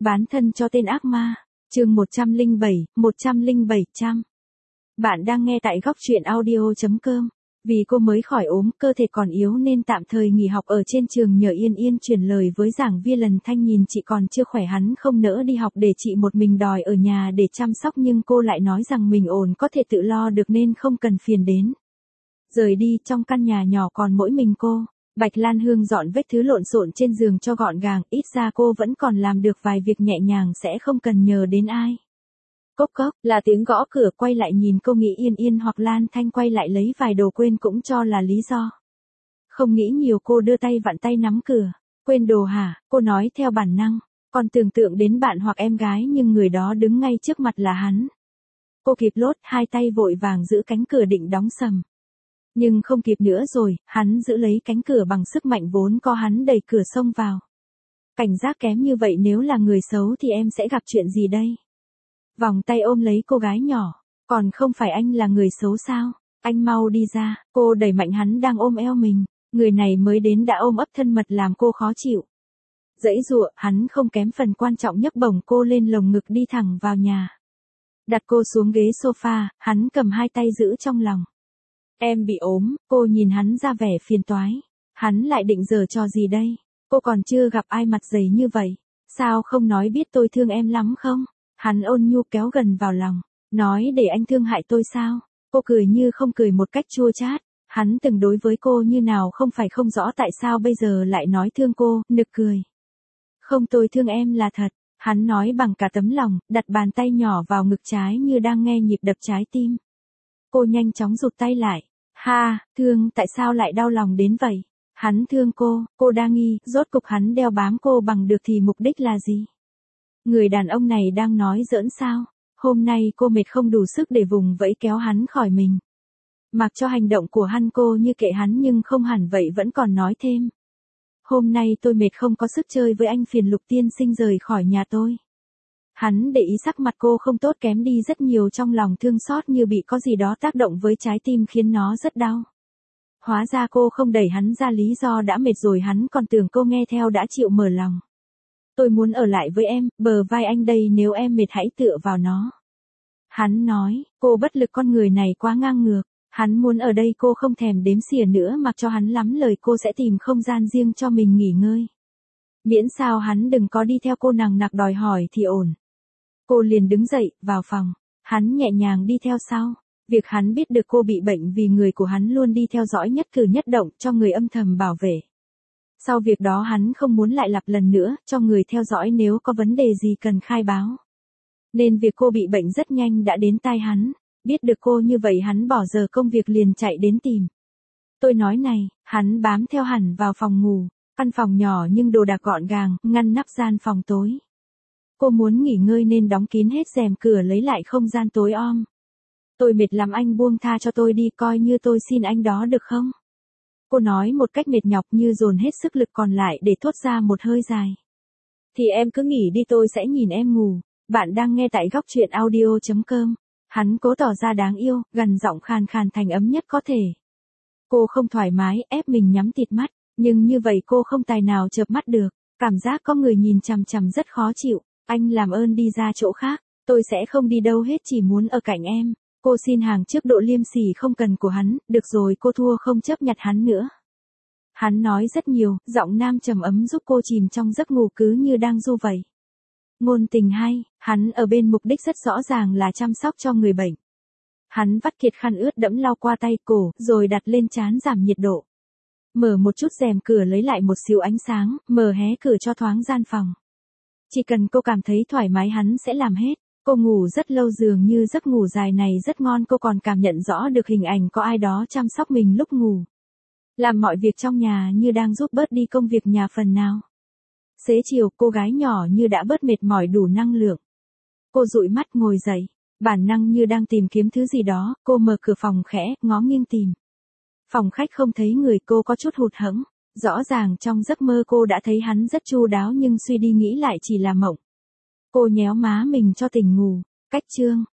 Bán thân cho tên ác ma. Chương 107. Bạn đang nghe tại góc truyện audio.com. Vì cô mới khỏi ốm, cơ thể còn yếu nên tạm thời nghỉ học ở trên trường nhờ Yên Yên truyền lời với giảng viên lần Thanh nhìn chị còn chưa khỏe hắn không nỡ đi học để chị một mình đòi ở nhà để chăm sóc nhưng cô lại nói rằng mình ổn có thể tự lo được nên không cần phiền đến. Rời đi trong căn nhà nhỏ còn mỗi mình cô. Bạch Lan Hương dọn vết thứ lộn xộn trên giường cho gọn gàng, ít ra cô vẫn còn làm được vài việc nhẹ nhàng sẽ không cần nhờ đến ai. Cốc cốc, là tiếng gõ cửa quay lại nhìn cô nghĩ Yên Yên hoặc Lan Thanh quay lại lấy vài đồ quên cũng cho là lý do. Không nghĩ nhiều cô đưa tay vặn tay nắm cửa. Quên đồ hả, cô nói theo bản năng, còn tưởng tượng đến bạn hoặc em gái nhưng người đó đứng ngay trước mặt là hắn. Cô kịp lốt hai tay vội vàng giữ cánh cửa định đóng sầm. Nhưng không kịp nữa rồi, hắn giữ lấy cánh cửa bằng sức mạnh vốn có hắn đẩy cửa xông vào. Cảnh giác kém như vậy nếu là người xấu thì em sẽ gặp chuyện gì đây? Vòng tay ôm lấy cô gái nhỏ, còn không phải anh là người xấu sao? Anh mau đi ra, cô đẩy mạnh hắn đang ôm eo mình, người này mới đến đã ôm ấp thân mật làm cô khó chịu. Giãy giụa, hắn không kém phần quan trọng nhấc bổng cô lên lồng ngực đi thẳng vào nhà. Đặt cô xuống ghế sofa, hắn cầm hai tay giữ trong lòng. Em bị ốm, cô nhìn hắn ra vẻ phiền toái. Hắn lại định giở trò gì đây? Cô còn chưa gặp ai mặt dày như vậy. Sao không nói biết tôi thương em lắm không? Hắn ôn nhu kéo gần vào lòng. Nói để anh thương hại tôi sao? Cô cười như không cười một cách chua chát. Hắn từng đối với cô như nào không phải không rõ tại sao bây giờ lại nói thương cô, nực cười. Không tôi thương em là thật. Hắn nói bằng cả tấm lòng, đặt bàn tay nhỏ vào ngực trái như đang nghe nhịp đập trái tim. Cô nhanh chóng rụt tay lại. Ha, thương, tại sao lại đau lòng đến vậy? Hắn thương cô đa nghi, rốt cục hắn đeo bám cô bằng được thì mục đích là gì? Người đàn ông này đang nói giỡn sao? Hôm nay cô mệt không đủ sức để vùng vẫy kéo hắn khỏi mình. Mặc cho hành động của hắn cô như kệ hắn nhưng không hẳn vậy vẫn còn nói thêm. Hôm nay tôi mệt không có sức chơi với anh phiền Lục tiên sinh rời khỏi nhà tôi. Hắn để ý sắc mặt cô không tốt kém đi rất nhiều trong lòng thương xót như bị có gì đó tác động với trái tim khiến nó rất đau. Hóa ra cô không đẩy hắn ra lý do đã mệt rồi hắn còn tưởng cô nghe theo đã chịu mở lòng. Tôi muốn ở lại với em, bờ vai anh đây nếu em mệt hãy tựa vào nó. Hắn nói, cô bất lực con người này quá ngang ngược. Hắn muốn ở đây cô không thèm đếm xỉa nữa mặc cho hắn lắm lời cô sẽ tìm không gian riêng cho mình nghỉ ngơi. Miễn sao hắn đừng có đi theo cô nằng nặc đòi hỏi thì ổn. Cô liền đứng dậy, vào phòng. Hắn nhẹ nhàng đi theo sau. Việc hắn biết được cô bị bệnh vì người của hắn luôn đi theo dõi nhất cử nhất động cho người âm thầm bảo vệ. Sau việc đó hắn không muốn lại lặp lần nữa cho người theo dõi nếu có vấn đề gì cần khai báo. Nên việc cô bị bệnh rất nhanh đã đến tai hắn. Biết được cô như vậy hắn bỏ giờ công việc liền chạy đến tìm. Tôi nói này, hắn bám theo hẳn vào phòng ngủ. Căn phòng nhỏ nhưng đồ đạc gọn gàng, ngăn nắp gian phòng tối. Cô muốn nghỉ ngơi nên đóng kín hết rèm cửa lấy lại không gian tối om. Tôi mệt lắm anh buông tha cho tôi đi coi như tôi xin anh đó được không? Cô nói một cách mệt nhọc như dồn hết sức lực còn lại để thốt ra một hơi dài. Thì em cứ nghỉ đi tôi sẽ nhìn em ngủ. Bạn đang nghe tại góc truyện audio.com. Hắn cố tỏ ra đáng yêu, gằn giọng khàn khàn thành ấm nhất có thể. Cô không thoải mái, ép mình nhắm tịt mắt. Nhưng như vậy cô không tài nào chợp mắt được. Cảm giác có người nhìn chằm chằm rất khó chịu. Anh làm ơn đi ra chỗ khác. Tôi sẽ không đi đâu hết chỉ muốn ở cạnh em. Cô xin hàng trước độ liêm sỉ không cần của hắn. Được rồi cô thua không chấp nhặt hắn nữa. Hắn nói rất nhiều, giọng nam trầm ấm giúp cô chìm trong giấc ngủ cứ như đang du vậy. Ngôn tình hay, hắn ở bên mục đích rất rõ ràng là chăm sóc cho người bệnh. Hắn vắt kiệt khăn ướt đẫm lau qua tay cổ, rồi đặt lên trán giảm nhiệt độ. Mở một chút rèm cửa lấy lại một xíu ánh sáng, mở hé cửa cho thoáng gian phòng. Chỉ cần cô cảm thấy thoải mái hắn sẽ làm hết. Cô ngủ rất lâu dường như giấc ngủ dài này rất ngon cô còn cảm nhận rõ được hình ảnh có ai đó chăm sóc mình lúc ngủ. Làm mọi việc trong nhà như đang giúp bớt đi công việc nhà phần nào. Xế chiều cô gái nhỏ như đã bớt mệt mỏi đủ năng lượng. Cô dụi mắt ngồi dậy. Bản năng như đang tìm kiếm thứ gì đó, cô mở cửa phòng khẽ, ngó nghiêng tìm. Phòng khách không thấy người cô có chút hụt hẫng. Rõ ràng trong giấc mơ cô đã thấy hắn rất chu đáo nhưng suy đi nghĩ lại chỉ là mộng. Cô nhéo má mình cho tỉnh ngủ. Cách chương.